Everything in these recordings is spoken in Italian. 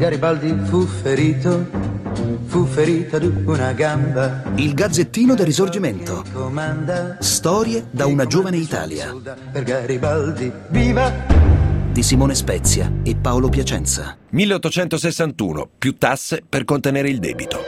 Garibaldi fu ferito di una gamba. Il Gazzettino del Risorgimento. Storie da una giovane Italia. Per Garibaldi, viva! Di Simone Spezia e Paolo Piacenza. 1861. Più tasse per contenere il debito.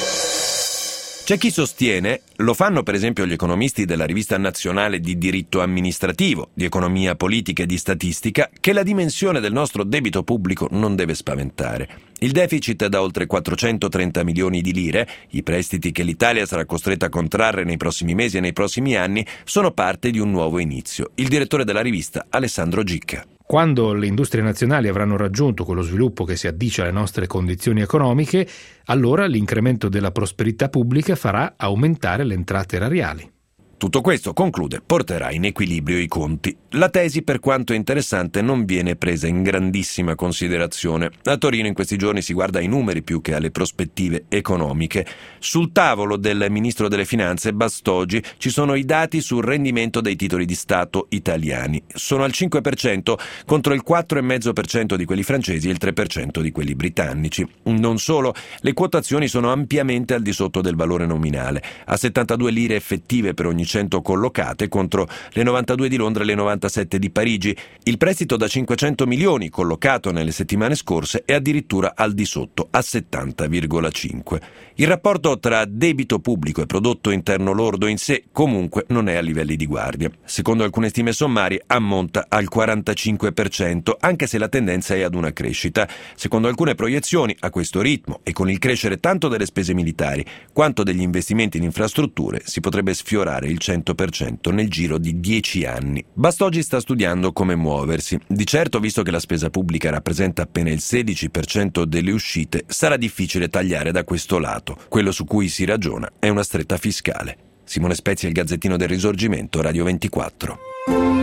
C'è chi sostiene, lo fanno per esempio gli economisti della Rivista Nazionale di Diritto Amministrativo, di Economia Politica e di Statistica, che la dimensione del nostro debito pubblico non deve spaventare. Il deficit da oltre 430 milioni di lire, i prestiti che l'Italia sarà costretta a contrarre nei prossimi mesi e nei prossimi anni, sono parte di un nuovo inizio. Il direttore della rivista, Alessandro Gicca. Quando le industrie nazionali avranno raggiunto quello sviluppo che si addice alle nostre condizioni economiche, allora l'incremento della prosperità pubblica farà aumentare le entrate erariali. Tutto questo, conclude, porterà in equilibrio i conti. La tesi, per quanto interessante, non viene presa in grandissima considerazione. A Torino in questi giorni si guarda ai numeri più che alle prospettive economiche. Sul tavolo del ministro delle Finanze, Bastogi, ci sono i dati sul rendimento dei titoli di Stato italiani. Sono al 5% contro il 4,5% di quelli francesi e il 3% di quelli britannici. Non solo, le quotazioni sono ampiamente al di sotto del valore nominale, a 72 lire effettive per ogni 100 collocate contro le 92 di Londra e le 97 di Parigi. Il prestito da 500 milioni collocato nelle settimane scorse è addirittura al di sotto, a 70,5. Il rapporto tra debito pubblico e prodotto interno lordo in sé comunque non è a livelli di guardia. Secondo alcune stime sommarie ammonta al 45%, anche se la tendenza è ad una crescita. Secondo alcune proiezioni, a questo ritmo e con il crescere tanto delle spese militari quanto degli investimenti in infrastrutture, si potrebbe sfiorare il 100% nel giro di 10 anni. Bastogi sta studiando come muoversi. Di certo, visto che la spesa pubblica rappresenta appena il 16% delle uscite, sarà difficile tagliare da questo lato. Quello su cui si ragiona è una stretta fiscale. Simone Spezia, il Gazzettino del Risorgimento, Radio 24.